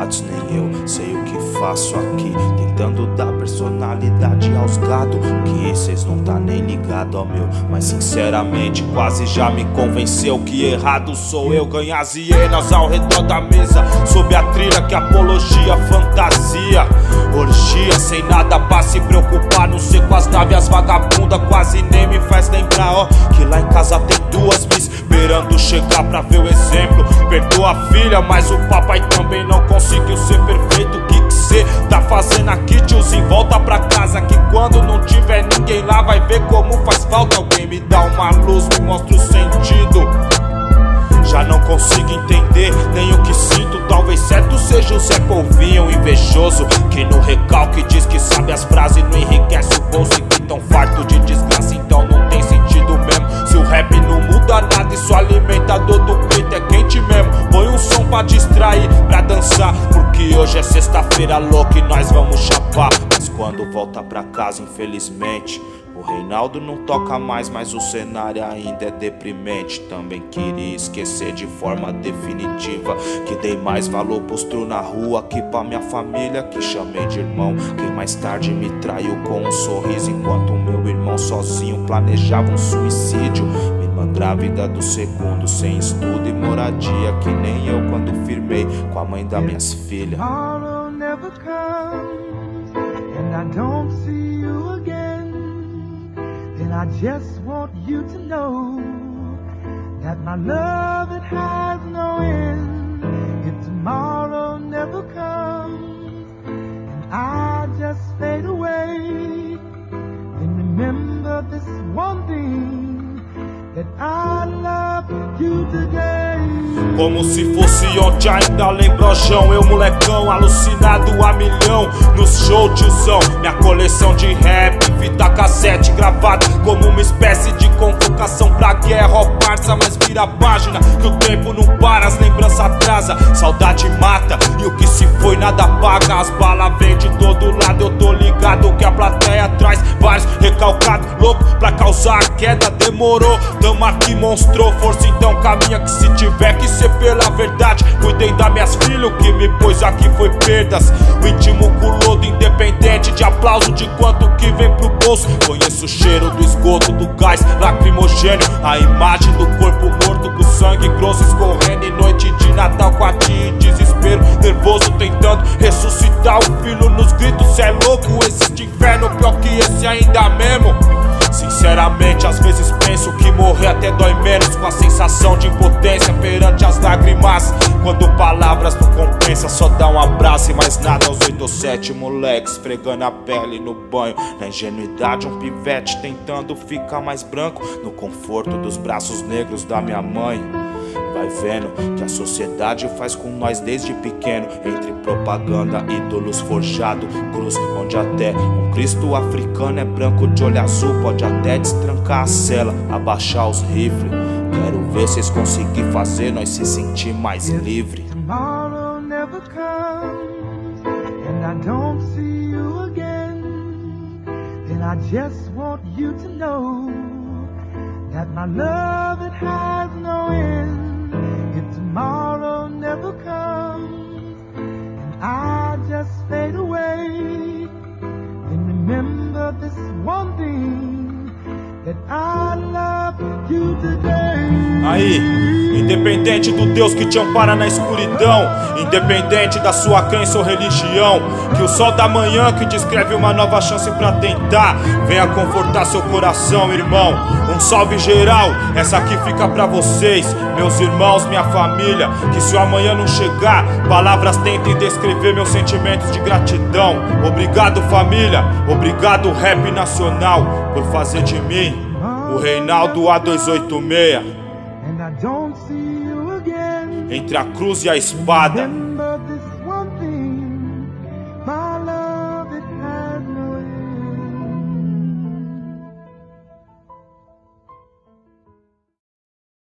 ligados, nem eu sei o que faço aqui, tentando dar personalidade aos gado, que cês não tá nem ligado, ó meu. Mas sinceramente quase já me convenceu que errado sou eu. Ganhar as hienas ao redor da mesa, sob a trilha que apologia fantasia. Orgia sem nada pra se preocupar, não sei com as naves, as vagabunda quase nem me faz lembrar, ó, que lá em casa tem duas me esperando chegar pra ver o exemplo. Perdoa a filha, mas o papai também não conseguiu ser perfeito. O que cê tá fazendo aqui, tiozinho? Volta pra casa que quando não tiver ninguém lá vai ver como faz falta. Alguém me dá uma luz, me mostra o sentido. Já não consigo entender nem o que sinto. Talvez certo seja o Zé Polvinho invejoso, que no recalque diz que sabe as frases, não enriquece o bolso e que tão farto de desgraça, então não tem sentido mesmo. Se o rap não muda nada e só alimenta a dor do peito, é quente mesmo. Põe um som pra distrair, pra dançar, porque hoje é sexta-feira louca e nós vamos chapar. Mas quando volta pra casa, infelizmente, o Reinaldo não toca mais, mas o cenário ainda é deprimente. Também queria esquecer de forma definitiva que dei mais valor pros tru na rua que pra minha família, que chamei de irmão. Quem mais tarde me traiu com um sorriso, enquanto o meu irmão sozinho planejava um suicídio. Minha irmã grávida do segundo, sem estudo e moradia, que nem eu quando firmei com a mãe das minhas filhas. And I just want you to know that my love, it has no end. If tomorrow never comes and I just fade away, then remember this one thing, that I love you today. Como se fosse ontem, ainda lembro, João, eu molecão, alucinado a milhão nos shows, tiozão. Minha coleção de rap, fita cassete gravada como uma espécie de convocação pra guerra, ó parça. Mas vira a página, que o tempo não para, as lembranças atrasa, saudade mata, e o que se foi nada paga. As balas vêm de todo lado, eu tô ligado que a plateia traz vários recalcados, louco pra causar a queda. Demorou, tamo aqui, mostrou força, então caminha, que se tiver que ser pela verdade, cuidei das minhas filhas, o que me pôs aqui foi perdas. O íntimo culodo, independente de aplauso, de quanto que vem pro bolso. Conheço o cheiro do esgoto, do gás lacrimogêneo, a imagem do corpo morto com sangue grosso escorrendo. Em noite de Natal, quartinho em desespero, nervoso tentando ressuscitar o filho nos gritos. Cê é louco, existe inferno pior que esse ainda mesmo. Sinceramente, às vezes penso que morrer até dói menos, com a sensação de impotência perante as lágrimas. Quando palavras não compensam, só dá um abraço e mais nada. Aos 8 ou 7 moleques esfregando a pele no banho, na ingenuidade um pivete tentando ficar mais branco, no conforto dos braços negros da minha mãe. Vai vendo que a sociedade faz com nós desde pequeno, entre propaganda, ídolos forjado, cruz, onde até um Cristo africano é branco de olho azul. Pode até destrancar a cela, abaixar os rifles. Quero ver vocês conseguir fazer nós se sentir mais livre. Tomorrow never comes and I don't see you again, then I just want you to know that my love, it has no end. If tomorrow never comes and I just fade away, then remember this one thing, that I love you today. Aí, independente do Deus que te ampara na escuridão, independente da sua crença ou religião, que o sol da manhã que descreve uma nova chance pra tentar venha confortar seu coração, irmão. Um salve geral, essa aqui fica pra vocês, meus irmãos, minha família. Que se o amanhã não chegar, palavras tentem descrever meus sentimentos de gratidão. Obrigado, família, obrigado, rap nacional, por fazer de mim o Reinaldo A286. Entre a cruz e a espada.